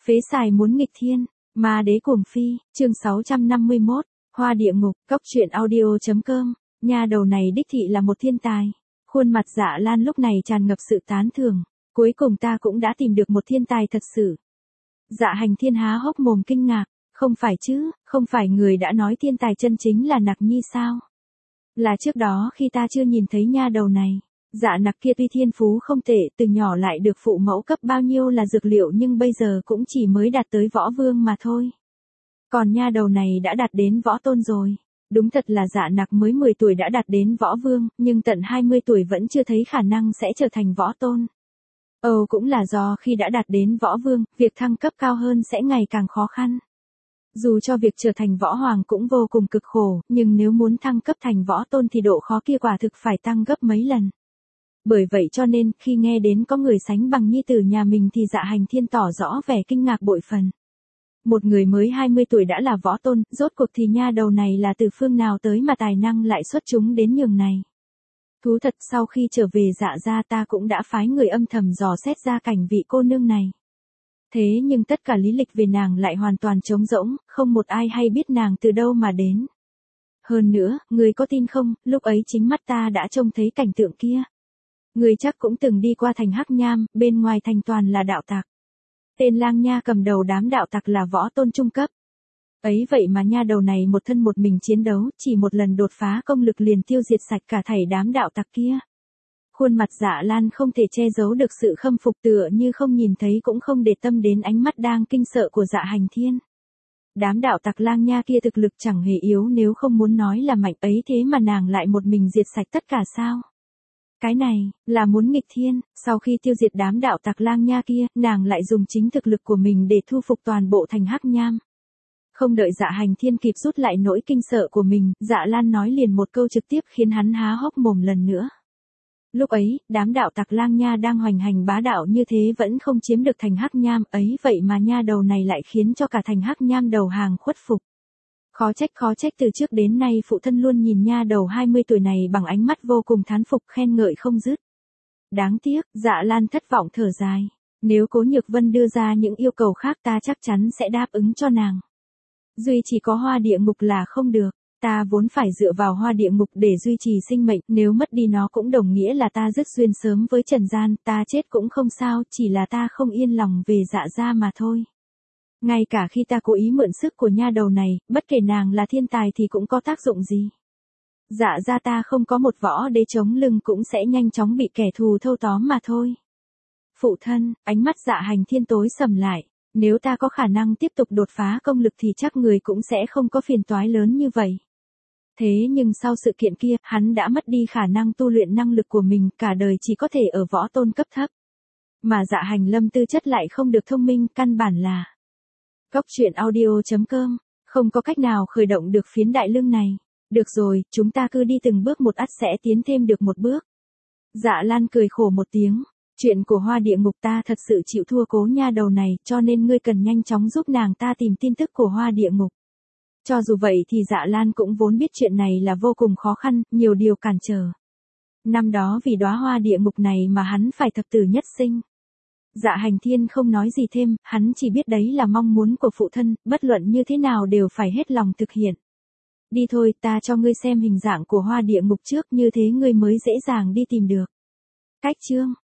Phế xài muốn nghịch thiên, ma đế cuồng phi, chương 651, Hoa địa ngục, cốc truyện audio.com, nha đầu này đích thị là một thiên tài. Khuôn mặt Dạ Lan lúc này tràn ngập sự tán thưởng, cuối cùng ta cũng đã tìm được một thiên tài thật sự. Dạ Hành Thiên há hốc mồm kinh ngạc, không phải chứ, không phải người đã nói thiên tài chân chính là Nặc Nhi sao? Là trước đó khi ta chưa nhìn thấy nha đầu này. Dạ Nặc kia tuy thiên phú không tệ, từ nhỏ lại được phụ mẫu cấp bao nhiêu là dược liệu nhưng bây giờ cũng chỉ mới đạt tới võ vương mà thôi. Còn nha đầu này đã đạt đến võ tôn rồi. Đúng thật là Dạ Nặc mới 10 tuổi đã đạt đến võ vương, nhưng tận 20 tuổi vẫn chưa thấy khả năng sẽ trở thành võ tôn. Cũng là do khi đã đạt đến võ vương, việc thăng cấp cao hơn sẽ ngày càng khó khăn. Dù cho việc trở thành võ hoàng cũng vô cùng cực khổ, nhưng nếu muốn thăng cấp thành võ tôn thì độ khó kia quả thực phải tăng gấp mấy lần. Bởi vậy cho nên, khi nghe đến có người sánh bằng nhi tử nhà mình thì Dạ Hành Thiên tỏ rõ vẻ kinh ngạc bội phần. Một người mới 20 tuổi đã là võ tôn, rốt cuộc thì nha đầu này là từ phương nào tới mà tài năng lại xuất chúng đến nhường này. Thú thật, sau khi trở về Dạ gia ta cũng đã phái người âm thầm dò xét ra cảnh vị cô nương này. Thế nhưng tất cả lý lịch về nàng lại hoàn toàn trống rỗng, không một ai hay biết nàng từ đâu mà đến. Hơn nữa, người có tin không, lúc ấy chính mắt ta đã trông thấy cảnh tượng kia. Người chắc cũng từng đi qua thành Hắc Nham, bên ngoài thành toàn là đạo tặc. Tên Lang Nha cầm đầu đám đạo tặc là võ tôn trung cấp. Ấy vậy mà nha đầu này một thân một mình chiến đấu, chỉ một lần đột phá công lực liền tiêu diệt sạch cả thảy đám đạo tặc kia. Khuôn mặt Dạ Lan không thể che giấu được sự khâm phục, tựa như không nhìn thấy cũng không để tâm đến ánh mắt đang kinh sợ của Dạ Hành Thiên. Đám đạo tặc Lang Nha kia thực lực chẳng hề yếu, nếu không muốn nói là mạnh, ấy thế mà nàng lại một mình diệt sạch tất cả sao? Cái này, là muốn nghịch thiên. Sau khi tiêu diệt đám đạo tặc Lang Nha kia, nàng lại dùng chính thực lực của mình để thu phục toàn bộ thành Hắc Nham. Không đợi Dạ Hành Thiên kịp rút lại nỗi kinh sợ của mình, Dạ Lan nói liền một câu trực tiếp khiến hắn há hốc mồm lần nữa. Lúc ấy, đám đạo tặc Lang Nha đang hoành hành bá đạo như thế vẫn không chiếm được thành Hắc Nham, ấy vậy mà nha đầu này lại khiến cho cả thành Hắc Nham đầu hàng khuất phục. Khó trách từ trước đến nay phụ thân luôn nhìn nha đầu 20 tuổi này bằng ánh mắt vô cùng thán phục, khen ngợi không dứt. Đáng tiếc, Dạ Lan thất vọng thở dài. Nếu Cố Nhược Vân đưa ra những yêu cầu khác ta chắc chắn sẽ đáp ứng cho nàng. Duy chỉ có hoa địa ngục là không được. Ta vốn phải dựa vào hoa địa ngục để duy trì sinh mệnh, nếu mất đi nó cũng đồng nghĩa là ta dứt duyên sớm với trần gian, ta chết cũng không sao, chỉ là ta không yên lòng về Dạ gia mà thôi. Ngay cả khi ta cố ý mượn sức của nha đầu này, bất kể nàng là thiên tài thì cũng có tác dụng gì. Dạ gia ta không có một võ đế chống lưng cũng sẽ nhanh chóng bị kẻ thù thâu tóm mà thôi. Phụ thân, ánh mắt Dạ Hành Thiên tối sầm lại. Nếu ta có khả năng tiếp tục đột phá công lực thì chắc người cũng sẽ không có phiền toái lớn như vậy. Thế nhưng sau sự kiện kia, hắn đã mất đi khả năng tu luyện năng lực của mình, cả đời chỉ có thể ở võ tôn cấp thấp. Mà Dạ Hành Lâm tư chất lại không được thông minh, căn bản là cốc truyện audio.com, không có cách nào khởi động được phiến đại lưng này. Được rồi, chúng ta cứ đi từng bước một ắt sẽ tiến thêm được một bước. Dạ Lan cười khổ một tiếng. Chuyện của hoa địa ngục ta thật sự chịu thua Cố nha đầu này, cho nên ngươi cần nhanh chóng giúp nàng ta tìm tin tức của hoa địa ngục. Cho dù vậy thì Dạ Lan cũng vốn biết chuyện này là vô cùng khó khăn, nhiều điều cản trở. Năm đó vì đóa hoa địa ngục này mà hắn phải thập tử nhất sinh. Dạ Hành Thiên không nói gì thêm, hắn chỉ biết đấy là mong muốn của phụ thân, bất luận như thế nào đều phải hết lòng thực hiện. Đi thôi, ta cho ngươi xem hình dạng của hoa địa ngục trước, như thế ngươi mới dễ dàng đi tìm được. Cách chương